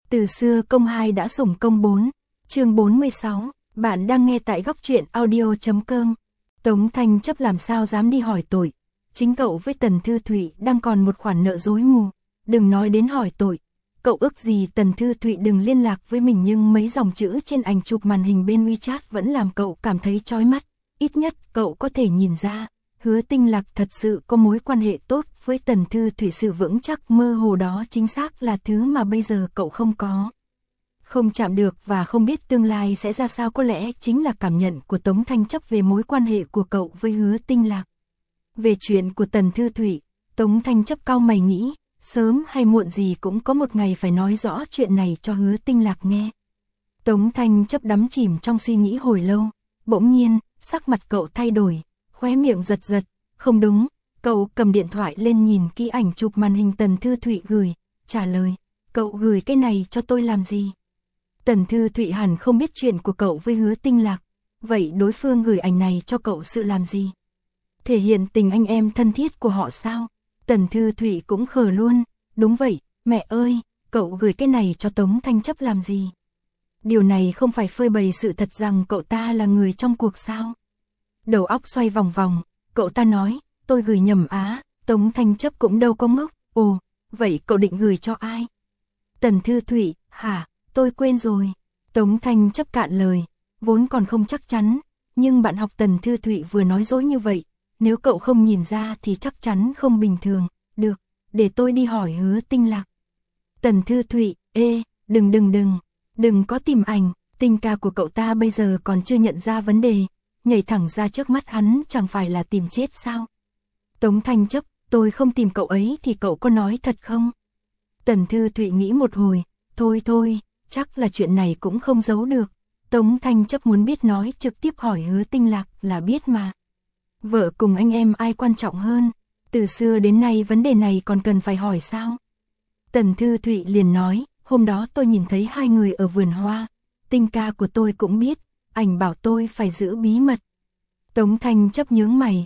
Từ xưa công 2 đã sủng công 4, chương 46, bạn đang nghe tại góc truyện audio.com. Tống Thanh Chấp làm sao dám đi hỏi tội, chính cậu với Tần Thư Thụy đang còn một khoản nợ dối mù, đừng nói đến hỏi tội. Cậu ước gì Tần Thư Thụy đừng liên lạc với mình, nhưng mấy dòng chữ trên ảnh chụp màn hình bên WeChat vẫn làm cậu cảm thấy chói mắt. Ít nhất cậu có thể nhìn ra, Hứa Tinh Lạc thật sự có mối quan hệ tốt với Tần Thư Thụy, sự vững chắc mơ hồ đó chính xác là thứ mà bây giờ cậu không có. Không chạm được và không biết tương lai sẽ ra sao có lẽ chính là cảm nhận của Tống Thanh Chấp về mối quan hệ của cậu với Hứa Tinh Lạc. Về chuyện của Tần Thư Thụy, Tống Thanh Chấp cau mày nghĩ, sớm hay muộn gì cũng có một ngày phải nói rõ chuyện này cho Hứa Tinh Lạc nghe. Tống Thanh Chấp đắm chìm trong suy nghĩ hồi lâu, bỗng nhiên, sắc mặt cậu thay đổi, khóe miệng giật giật, không đúng, cậu cầm điện thoại lên nhìn kỹ ảnh chụp màn hình Tần Thư Thụy gửi, trả lời, cậu gửi cái này cho tôi làm gì? Tần Thư Thụy hẳn không biết chuyện của cậu với Hứa Tinh Lạc, vậy đối phương gửi ảnh này cho cậu sự làm gì? Thể hiện tình anh em thân thiết của họ sao? Tần Thư Thụy cũng khờ luôn, đúng vậy, mẹ ơi, cậu gửi cái này cho Tống Thanh Chấp làm gì? Điều này không phải phơi bày sự thật rằng cậu ta là người trong cuộc sao? Đầu óc xoay vòng vòng, cậu ta nói, tôi gửi nhầm á, Tống Thanh Chấp cũng đâu có ngốc, ồ, vậy cậu định gửi cho ai? Tần Thư Thụy, hả, tôi quên rồi. Tống Thanh Chấp cạn lời, vốn còn không chắc chắn, nhưng bạn học Tần Thư Thụy vừa nói dối như vậy, nếu cậu không nhìn ra thì chắc chắn không bình thường, được, để tôi đi hỏi Hứa Tinh Lạc. Tần Thư Thụy, đừng có tìm ảnh, tình ca của cậu ta bây giờ còn chưa nhận ra vấn đề, nhảy thẳng ra trước mắt hắn chẳng phải là tìm chết sao? Tống Thanh Chấp, tôi không tìm cậu ấy thì cậu có nói thật không? Tần Thư Thụy nghĩ một hồi, thôi, chắc là chuyện này cũng không giấu được. Tống Thanh Chấp muốn biết nói trực tiếp hỏi Hứa Tinh Lạc là biết mà. Vợ cùng anh em ai quan trọng hơn? Từ xưa đến nay vấn đề này còn cần phải hỏi sao? Tần Thư Thụy liền nói, hôm đó tôi nhìn thấy hai người ở vườn hoa, Tinh ca của tôi cũng biết, ảnh bảo tôi phải giữ bí mật. Tống Thanh Chấp nhướng mày,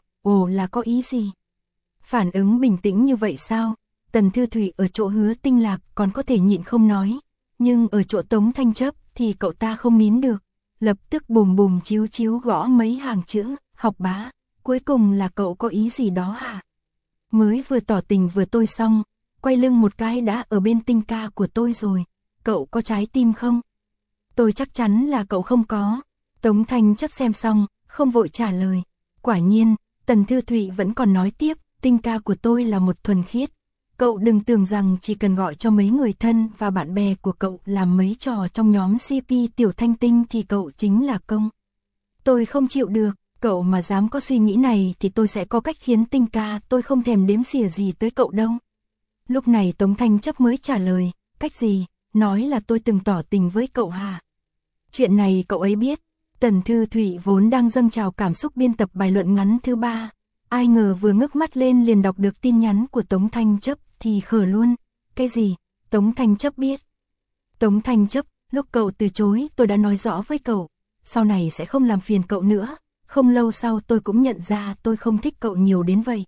ồ là có ý gì? Phản ứng bình tĩnh như vậy sao? Tần Thư Thụy ở chỗ Hứa Tinh Lạc còn có thể nhịn không nói, nhưng ở chỗ Tống Thanh Chấp thì cậu ta không nín được, lập tức bùm chiếu gõ mấy hàng chữ, học bá, cuối cùng là cậu có ý gì đó hả? Mới vừa tỏ tình vừa tôi xong, quay lưng một cái đã ở bên Tinh ca của tôi rồi, cậu có trái tim không? Tôi chắc chắn là cậu không có. Tống Thanh Chấp xem xong, không vội trả lời. Quả nhiên, Tần Thư Thụy vẫn còn nói tiếp, Tinh ca của tôi là một thuần khiết. Cậu đừng tưởng rằng chỉ cần gọi cho mấy người thân và bạn bè của cậu làm mấy trò trong nhóm CP Tiểu Thanh Tinh thì cậu chính là công. Tôi không chịu được, cậu mà dám có suy nghĩ này thì tôi sẽ có cách khiến Tinh ca tôi không thèm đếm xỉa gì tới cậu đâu. Lúc này Tống Thanh Chấp mới trả lời, cách gì, nói là tôi từng tỏ tình với cậu hả? Chuyện này cậu ấy biết. Tần Thư Thụy vốn đang dâng trào cảm xúc biên tập bài luận ngắn thứ 3. Ai ngờ vừa ngước mắt lên liền đọc được tin nhắn của Tống Thanh Chấp thì khờ luôn. Cái gì? Tống Thanh Chấp biết. Tống Thanh Chấp, lúc cậu từ chối tôi đã nói rõ với cậu, sau này sẽ không làm phiền cậu nữa. Không lâu sau tôi cũng nhận ra tôi không thích cậu nhiều đến vậy.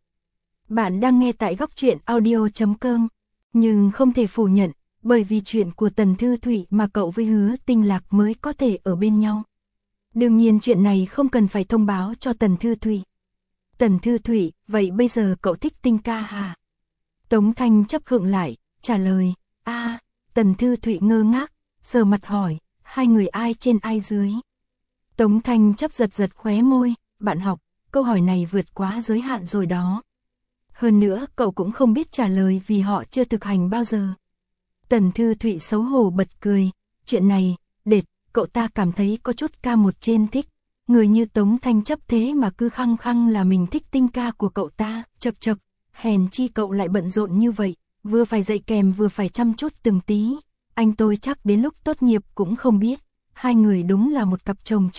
Bạn đang nghe tại góc truyện audio.com, nhưng không thể phủ nhận, bởi vì chuyện của Tần Thư Thụy mà cậu với Hứa Tinh Lạc mới có thể ở bên nhau. Đương nhiên chuyện này không cần phải thông báo cho Tần Thư Thụy. Tần Thư Thụy, vậy bây giờ cậu thích Tinh ca hả? Tống Thanh Chấp khựng lại, trả lời, Tần Thư Thụy ngơ ngác, sờ mặt hỏi, hai người ai trên ai dưới? Tống Thanh Chấp giật khóe môi, bạn học, câu hỏi này vượt quá giới hạn rồi đó. Hơn nữa cậu cũng không biết trả lời vì họ chưa thực hành bao giờ. Tần Thư Thụy xấu hổ bật cười, chuyện này, cậu ta cảm thấy có chút ca một trên thích. Người như Tống Thanh Chấp thế mà cứ khăng khăng là mình thích Tinh ca của cậu ta, chật, hèn chi cậu lại bận rộn như vậy, vừa phải dạy kèm vừa phải chăm chút từng tí. Anh tôi chắc đến lúc tốt nghiệp cũng không biết, hai người đúng là một cặp chồng.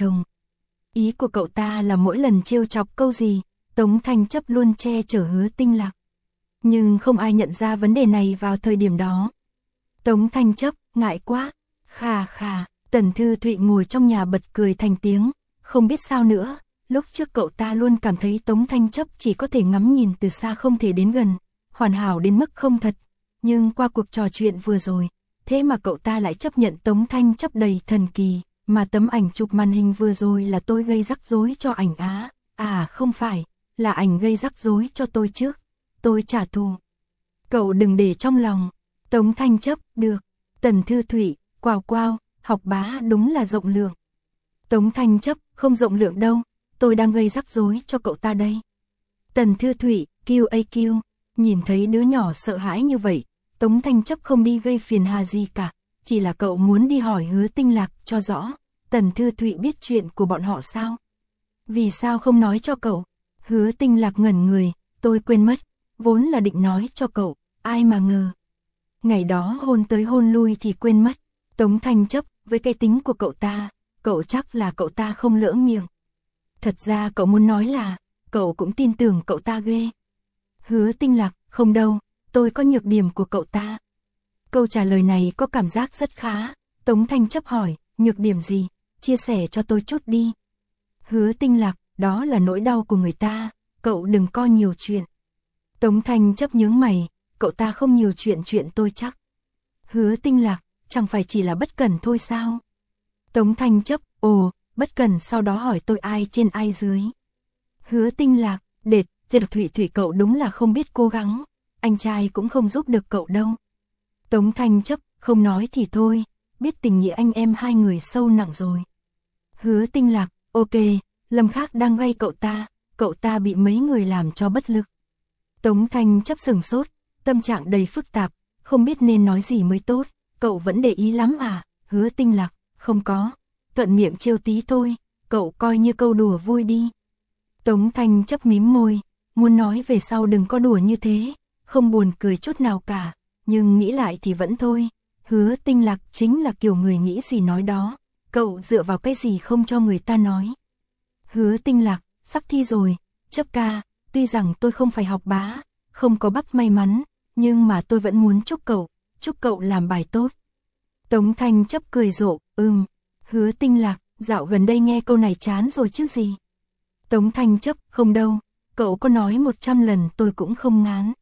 Ý của cậu ta là mỗi lần trêu chọc câu gì, Tống Thanh Chấp luôn che chở Hứa Tinh Lạc. Nhưng không ai nhận ra vấn đề này vào thời điểm đó. Tống Thanh Chấp, ngại quá, khà. Tần Thư Thụy ngồi trong nhà bật cười thành tiếng, không biết sao nữa, lúc trước cậu ta luôn cảm thấy Tống Thanh Chấp chỉ có thể ngắm nhìn từ xa không thể đến gần, hoàn hảo đến mức không thật. Nhưng qua cuộc trò chuyện vừa rồi, thế mà cậu ta lại chấp nhận Tống Thanh chấp đầy thần kỳ, mà tấm ảnh chụp màn hình vừa rồi là tôi gây rắc rối cho ảnh á, à không phải, là ảnh gây rắc rối cho tôi trước, tôi trả thù. Cậu đừng để trong lòng. Tống Thanh chấp, được. Tần Thư Thụy, quào quao, học bá đúng là rộng lượng. Tống Thanh chấp, không rộng lượng đâu, tôi đang gây rắc rối cho cậu ta đây. Tần Thư Thụy, QAQ, nhìn thấy đứa nhỏ sợ hãi như vậy, Tống Thanh chấp không đi gây phiền hà gì cả, chỉ là cậu muốn đi hỏi Hứa Tinh Lạc cho rõ, Tần Thư Thụy biết chuyện của bọn họ sao? Vì sao không nói cho cậu? Hứa Tinh Lạc ngẩn người, tôi quên mất, vốn là định nói cho cậu, ai mà ngờ. Ngày đó hôn tới hôn lui thì quên mất, Tống Thanh chấp, với cái tính của cậu ta, cậu chắc là cậu ta không lỡ miệng. Thật ra cậu muốn nói là, cậu cũng tin tưởng cậu ta ghê. Hứa Tinh Lạc, không đâu, tôi có nhược điểm của cậu ta. Câu trả lời này có cảm giác rất khá, Tống Thanh chấp hỏi, nhược điểm gì, chia sẻ cho tôi chút đi. Hứa Tinh Lạc, đó là nỗi đau của người ta, cậu đừng co nhiều chuyện. Tống Thanh chấp nhướng mày, cậu ta không nhiều chuyện tôi chắc. Hứa Tinh Lạc, chẳng phải chỉ là bất cẩn thôi sao? Tống Thanh chấp, ồ, bất cẩn sau đó hỏi tôi ai trên ai dưới. Hứa Tinh Lạc, đệt, Thụy Thụy cậu đúng là không biết cố gắng, anh trai cũng không giúp được cậu đâu. Tống Thanh chấp, không nói thì thôi, biết tình nghĩa anh em hai người sâu nặng rồi. Hứa Tinh Lạc, ok, Lâm Khắc đang vay cậu ta bị mấy người làm cho bất lực. Tống Thanh chấp sừng sốt, tâm trạng đầy phức tạp, không biết nên nói gì mới tốt, cậu vẫn để ý lắm à? Hứa Tinh Lạc, không có, thuận miệng trêu tí thôi, cậu coi như câu đùa vui đi. Tống Thanh chấp mím môi, muốn nói về sau đừng có đùa như thế, không buồn cười chút nào cả, nhưng nghĩ lại thì vẫn thôi. Hứa Tinh Lạc chính là kiểu người nghĩ gì nói đó, cậu dựa vào cái gì không cho người ta nói. Hứa Tinh Lạc, sắp thi rồi, chấp ca, tuy rằng tôi không phải học bá, không có bắp may mắn, nhưng mà tôi vẫn muốn chúc cậu làm bài tốt. Tống Thanh chấp cười rộ, Hứa Tinh Lạc, dạo gần đây nghe câu này chán rồi chứ gì. Tống Thanh chấp, không đâu, cậu có nói 100 lần tôi cũng không ngán.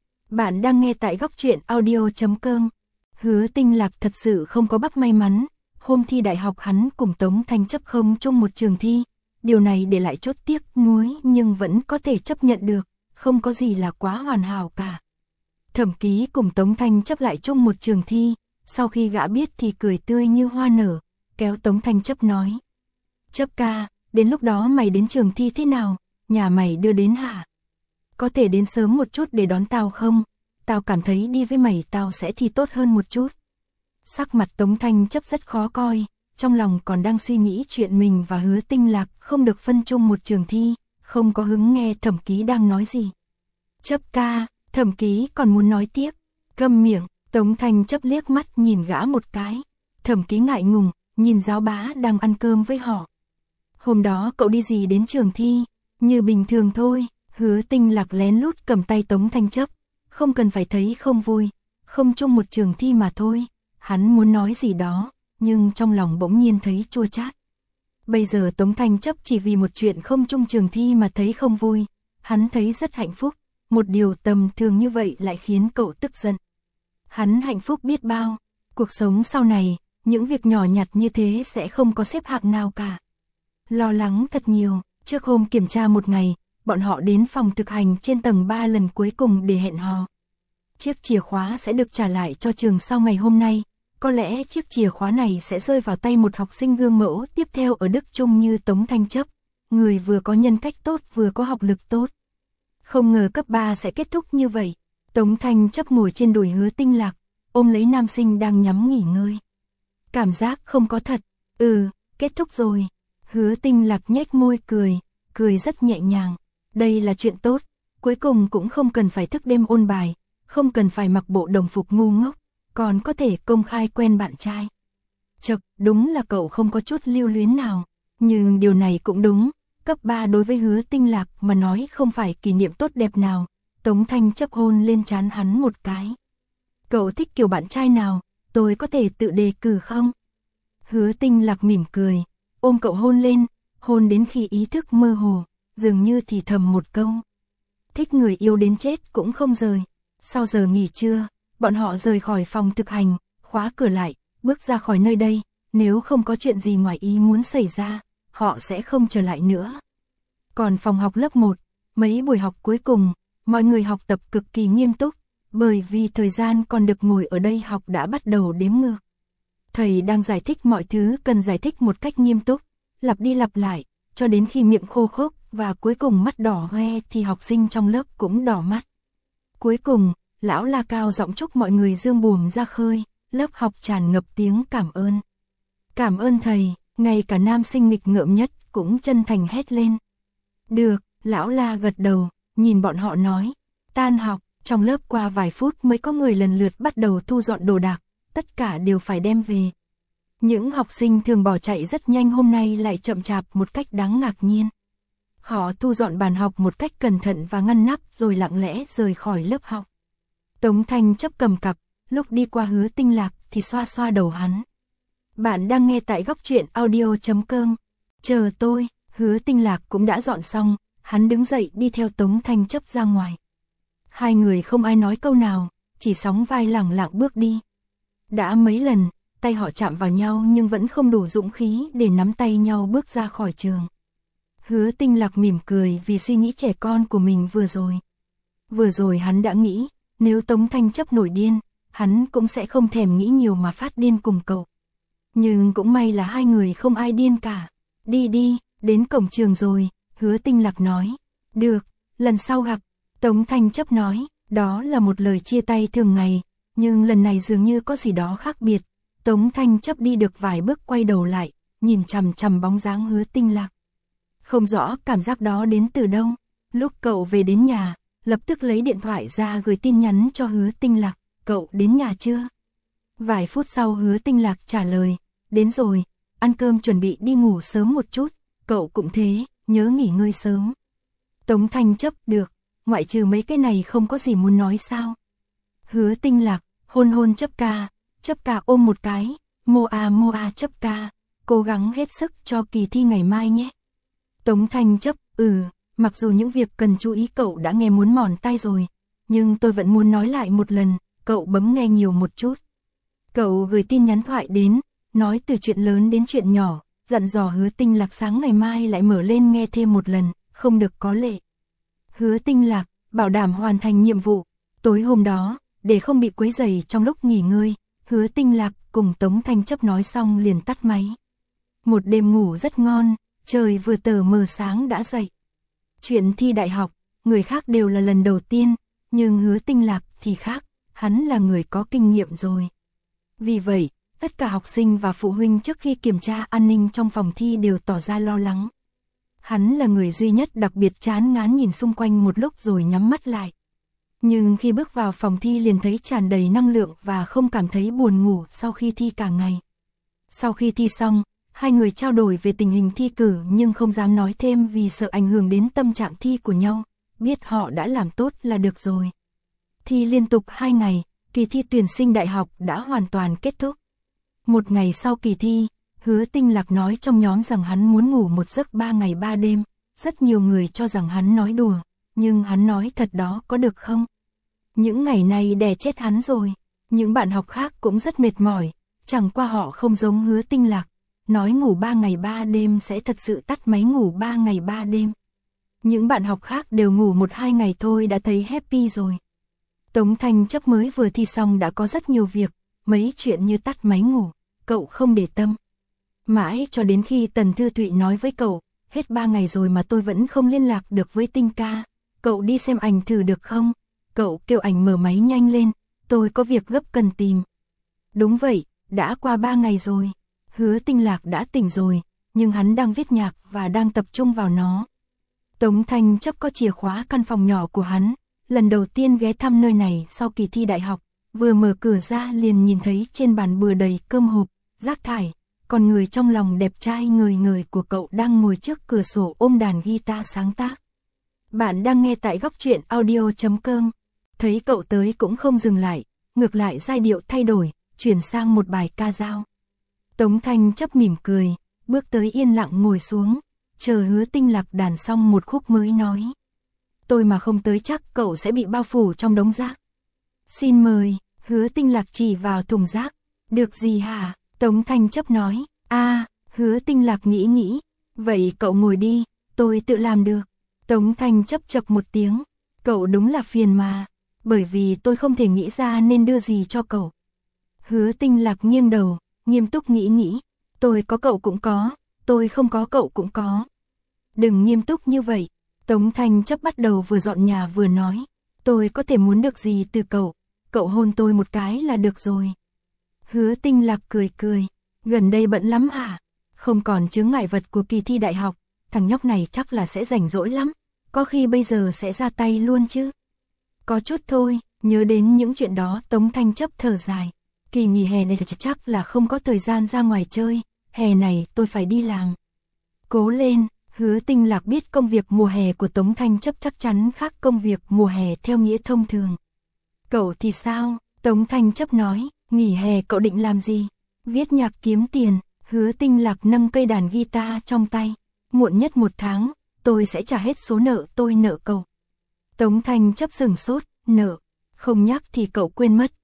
Bạn đang nghe tại góc truyện audio.com. Hứa Tinh Lạc thật sự không có bắp may mắn, hôm thi đại học hắn cùng Tống Thanh chấp không chung một trường thi, điều này để lại chút tiếc nuối nhưng vẫn có thể chấp nhận được, không có gì là quá hoàn hảo cả. Thẩm Ký cùng Tống Thanh chấp lại chung một trường thi, sau khi gã biết thì cười tươi như hoa nở, kéo Tống Thanh chấp nói. Chấp ca, đến lúc đó mày đến trường thi thế nào, nhà mày đưa đến hả? Có thể đến sớm một chút để đón tao không? Tao cảm thấy đi với mày tao sẽ thi tốt hơn một chút. Sắc mặt Tống Thanh chấp rất khó coi, trong lòng còn đang suy nghĩ chuyện mình và Hứa Tinh Lạc không được phân chung một trường thi, không có hứng nghe Thẩm Ký đang nói gì. Chấp ca, Thẩm Ký còn muốn nói tiếp, câm miệng. Tống Thanh chấp liếc mắt nhìn gã một cái, Thẩm Ký ngại ngùng, nhìn giáo bá đang ăn cơm với họ. Hôm đó cậu đi gì đến trường thi, như bình thường thôi. Hứa Tinh Lạc lén lút cầm tay Tống Thanh chấp, không cần phải thấy không vui, không chung một trường thi mà thôi. Hắn muốn nói gì đó, nhưng trong lòng bỗng nhiên thấy chua chát. Bây giờ Tống Thanh chấp chỉ vì một chuyện không chung trường thi mà thấy không vui, hắn thấy rất hạnh phúc, một điều tầm thường như vậy lại khiến cậu tức giận. Hắn hạnh phúc biết bao, cuộc sống sau này, những việc nhỏ nhặt như thế sẽ không có xếp hạng nào cả. Lo lắng thật nhiều, trước hôm kiểm tra một ngày, bọn họ đến phòng thực hành trên tầng 3 lần cuối cùng để hẹn hò. Chiếc chìa khóa sẽ được trả lại cho trường sau ngày hôm nay, có lẽ chiếc chìa khóa này sẽ rơi vào tay một học sinh gương mẫu tiếp theo ở Đức Trung như Tống Thanh chấp, người vừa có nhân cách tốt vừa có học lực tốt. Không ngờ cấp 3 sẽ kết thúc như vậy. Tống Thanh chấp ngồi trên đùi Hứa Tinh Lạc, ôm lấy nam sinh đang nhắm nghỉ ngơi. Cảm giác không có thật, kết thúc rồi. Hứa Tinh Lạc nhếch môi cười rất nhẹ nhàng. Đây là chuyện tốt, cuối cùng cũng không cần phải thức đêm ôn bài, không cần phải mặc bộ đồng phục ngu ngốc, còn có thể công khai quen bạn trai. Chật, đúng là cậu không có chút lưu luyến nào, nhưng điều này cũng đúng, cấp 3 đối với Hứa Tinh Lạc mà nói không phải kỷ niệm tốt đẹp nào. Tống Thanh chấp hôn lên trán hắn một cái. Cậu thích kiểu bạn trai nào, tôi có thể tự đề cử không? Hứa Tinh Lạc mỉm cười, ôm cậu hôn đến khi ý thức mơ hồ, dường như thì thầm một câu. Thích người yêu đến chết cũng không rời. Sau giờ nghỉ trưa, bọn họ rời khỏi phòng thực hành, khóa cửa lại, bước ra khỏi nơi đây, nếu không có chuyện gì ngoài ý muốn xảy ra, họ sẽ không trở lại nữa. Còn phòng học lớp 1, mấy buổi học cuối cùng, mọi người học tập cực kỳ nghiêm túc, bởi vì thời gian còn được ngồi ở đây học đã bắt đầu đếm ngược. Thầy đang giải thích mọi thứ cần giải thích một cách nghiêm túc, lặp đi lặp lại, cho đến khi miệng khô khốc và cuối cùng mắt đỏ hoe thì học sinh trong lớp cũng đỏ mắt. Cuối cùng, lão la cao giọng chúc mọi người dương buồm ra khơi, lớp học tràn ngập tiếng cảm ơn. Cảm ơn thầy, ngay cả nam sinh nghịch ngợm nhất cũng chân thành hét lên. Được, lão la gật đầu, nhìn bọn họ nói. Tan học, trong lớp qua vài phút mới có người lần lượt bắt đầu thu dọn đồ đạc, tất cả đều phải đem về. Những học sinh thường bỏ chạy rất nhanh hôm nay lại chậm chạp một cách đáng ngạc nhiên. Họ thu dọn bàn học một cách cẩn thận và ngăn nắp rồi lặng lẽ rời khỏi lớp học. Tống Thanh chấp cầm cặp, lúc đi qua Hứa Tinh Lạc thì xoa xoa đầu hắn. Bạn đang nghe tại góc truyện audio.com. Chờ tôi, Hứa Tinh Lạc cũng đã dọn xong, hắn đứng dậy đi theo Tống Thanh chấp ra ngoài. Hai người không ai nói câu nào, chỉ sóng vai lẳng lặng bước đi. Đã mấy lần, tay họ chạm vào nhau nhưng vẫn không đủ dũng khí để nắm tay nhau bước ra khỏi trường. Hứa Tinh Lạc mỉm cười vì suy nghĩ trẻ con của mình vừa rồi. Vừa rồi hắn đã nghĩ, nếu Tống Thanh chấp nổi điên, hắn cũng sẽ không thèm nghĩ nhiều mà phát điên cùng cậu. Nhưng cũng may là hai người không ai điên cả. Đi đi, đến cổng trường rồi, Hứa Tinh Lạc nói. Được, lần sau gặp, Tống Thanh chấp nói, đó là một lời chia tay thường ngày, nhưng lần này dường như có gì đó khác biệt. Tống Thanh chấp đi được vài bước quay đầu lại, nhìn chằm chằm bóng dáng Hứa Tinh Lạc. Không rõ cảm giác đó đến từ đâu. Lúc cậu về đến nhà, lập tức lấy điện thoại ra gửi tin nhắn cho Hứa Tinh Lạc, cậu đến nhà chưa? Vài phút sau Hứa Tinh Lạc trả lời, đến rồi, ăn cơm chuẩn bị đi ngủ sớm một chút, cậu cũng thế, nhớ nghỉ ngơi sớm. Tống Thanh chấp, được, ngoại trừ mấy cái này không có gì muốn nói sao? Hứa Tinh Lạc, hôn hôn chấp ca ôm một cái, moa chấp ca, cố gắng hết sức cho kỳ thi ngày mai nhé. Tống Thanh chấp, mặc dù những việc cần chú ý cậu đã nghe muốn mòn tai rồi, nhưng tôi vẫn muốn nói lại một lần, cậu bấm nghe nhiều một chút. Cậu gửi tin nhắn thoại đến, nói từ chuyện lớn đến chuyện nhỏ, dặn dò Hứa Tinh Lạc sáng ngày mai lại mở lên nghe thêm một lần, không được có lệ. Hứa Tinh Lạc, bảo đảm hoàn thành nhiệm vụ. Tối hôm đó, để không bị quấy rầy trong lúc nghỉ ngơi, Hứa Tinh Lạc cùng Tống Thanh chấp nói xong liền tắt máy. Một đêm ngủ rất ngon, trời vừa tờ mờ sáng đã dậy. Chuyện thi đại học, người khác đều là lần đầu tiên, nhưng Hứa Tinh Lạc thì khác, hắn là người có kinh nghiệm rồi. Vì vậy, tất cả học sinh và phụ huynh trước khi kiểm tra an ninh trong phòng thi đều tỏ ra lo lắng. Hắn là người duy nhất đặc biệt chán ngán nhìn xung quanh một lúc rồi nhắm mắt lại. Nhưng khi bước vào phòng thi liền thấy tràn đầy năng lượng và không cảm thấy buồn ngủ sau khi thi cả ngày. Sau khi thi xong, hai người trao đổi về tình hình thi cử nhưng không dám nói thêm vì sợ ảnh hưởng đến tâm trạng thi của nhau, biết họ đã làm tốt là được rồi. Thi liên tục 2 ngày, kỳ thi tuyển sinh đại học đã hoàn toàn kết thúc. Một ngày sau kỳ thi, Hứa Tinh Lạc nói trong nhóm rằng hắn muốn ngủ một giấc 3 ngày 3 đêm, rất nhiều người cho rằng hắn nói đùa, nhưng hắn nói thật đó có được không? Những ngày này đè chết hắn rồi, những bạn học khác cũng rất mệt mỏi, chẳng qua họ không giống Hứa Tinh Lạc, nói ngủ 3 ngày 3 đêm sẽ thật sự tắt máy ngủ 3 ngày 3 đêm. Những bạn học khác đều ngủ 1-2 ngày thôi đã thấy happy rồi. Tống Thanh chấp mới vừa thi xong đã có rất nhiều việc, mấy chuyện như tắt máy ngủ, cậu không để tâm. Mãi cho đến khi Tần Thư Thụy nói với cậu, hết 3 ngày rồi mà tôi vẫn không liên lạc được với Tinh ca, cậu đi xem ảnh thử được không? Cậu kêu ảnh mở máy nhanh lên, tôi có việc gấp cần tìm. Đúng vậy, đã qua 3 ngày rồi. Hứa Tinh Lạc đã tỉnh rồi, nhưng hắn đang viết nhạc và đang tập trung vào nó. Tống Thanh chấp có chìa khóa căn phòng nhỏ của hắn, lần đầu tiên ghé thăm nơi này sau kỳ thi đại học, vừa mở cửa ra liền nhìn thấy trên bàn bừa đầy cơm hộp, rác thải, còn người trong lòng đẹp trai ngời ngời của cậu đang ngồi trước cửa sổ ôm đàn guitar sáng tác. Bạn đang nghe tại góc truyện audio.com. Thấy cậu tới cũng không dừng lại, ngược lại giai điệu thay đổi, chuyển sang một bài ca dao. Tống Thanh chấp mỉm cười, bước tới yên lặng ngồi xuống, chờ Hứa Tinh Lạc đàn xong một khúc mới nói. Tôi mà không tới chắc cậu sẽ bị bao phủ trong đống rác. Xin mời, Hứa Tinh Lạc chỉ vào thùng rác. Được gì hả? Tống Thanh Chấp nói. Hứa Tinh Lạc nghĩ nghĩ. Vậy cậu ngồi đi, tôi tự làm được. Tống Thanh Chấp chậc một tiếng. Cậu đúng là phiền mà. Bởi vì tôi không thể nghĩ ra nên đưa gì cho cậu. Hứa Tinh Lạc nghiêng đầu, nghiêm túc nghĩ nghĩ. Tôi có cậu cũng có, tôi không có cậu cũng có. Đừng nghiêm túc như vậy. Tống Thanh Chấp bắt đầu vừa dọn nhà vừa nói. Tôi có thể muốn được gì từ cậu, cậu hôn tôi một cái là được rồi. Hứa Tinh Lạc cười cười. Gần đây bận lắm hả? Không còn chướng ngại vật của kỳ thi đại học, thằng nhóc này chắc là sẽ rảnh rỗi lắm. Có khi bây giờ sẽ ra tay luôn chứ. Có chút thôi, nhớ đến những chuyện đó Tống Thanh Chấp thở dài. Kỳ nghỉ hè này chắc là không có thời gian ra ngoài chơi, hè này tôi phải đi làm. Cố lên. Hứa Tinh Lạc biết công việc mùa hè của Tống Thanh Chấp chắc chắn khác công việc mùa hè theo nghĩa thông thường. Cậu thì sao? Tống Thanh Chấp nói, nghỉ hè cậu định làm gì? Viết nhạc kiếm tiền. Hứa Tinh Lạc nâng cây đàn guitar trong tay. Muộn nhất 1 tháng, tôi sẽ trả hết số nợ tôi nợ cậu. Tống Thanh Chấp sửng sốt, nợ. Không nhắc thì cậu quên mất.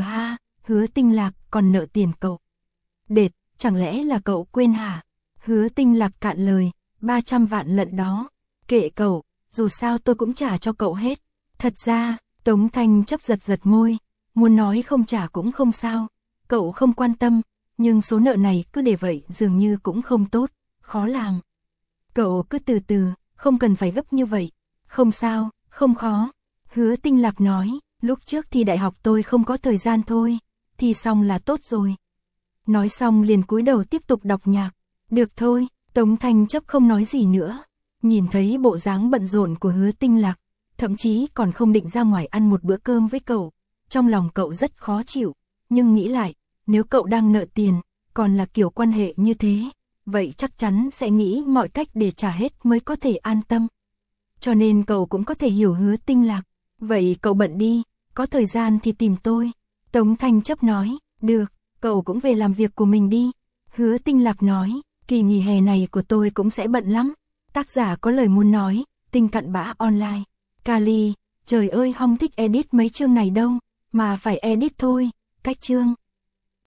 Hứa Tinh Lạc còn nợ tiền cậu. Đệt, chẳng lẽ là cậu quên hả? Hứa Tinh Lạc cạn lời, 300 vạn lận đó. Kệ cậu, dù sao tôi cũng trả cho cậu hết. Thật ra, Tống Thanh Chấp giật giật môi, muốn nói không trả cũng không sao. Cậu không quan tâm, nhưng số nợ này cứ để vậy dường như cũng không tốt, khó làm. Cậu cứ từ từ, không cần phải gấp như vậy. Không sao, không khó. Hứa Tinh Lạc nói, lúc trước thi đại học tôi không có thời gian thôi, thi xong là tốt rồi. Nói xong liền cúi đầu tiếp tục đọc nhạc. Được thôi. Tống Thanh Chấp không nói gì nữa. Nhìn thấy bộ dáng bận rộn của Hứa Tinh Lạc, thậm chí còn không định ra ngoài ăn một bữa cơm với cậu. Trong lòng cậu rất khó chịu, nhưng nghĩ lại, nếu cậu đang nợ tiền, còn là kiểu quan hệ như thế, vậy chắc chắn sẽ nghĩ mọi cách để trả hết mới có thể an tâm. Cho nên cậu cũng có thể hiểu Hứa Tinh Lạc. Vậy cậu bận đi, có thời gian thì tìm tôi. Tống Thanh Chấp nói, được, cậu cũng về làm việc của mình đi. Hứa Tinh Lạc nói, kỳ nghỉ hè này của tôi cũng sẽ bận lắm. Tác giả có lời muốn nói, Tinh Cặn Bã Online. Kali, trời ơi không thích edit mấy chương này đâu, mà phải edit thôi, cách chương.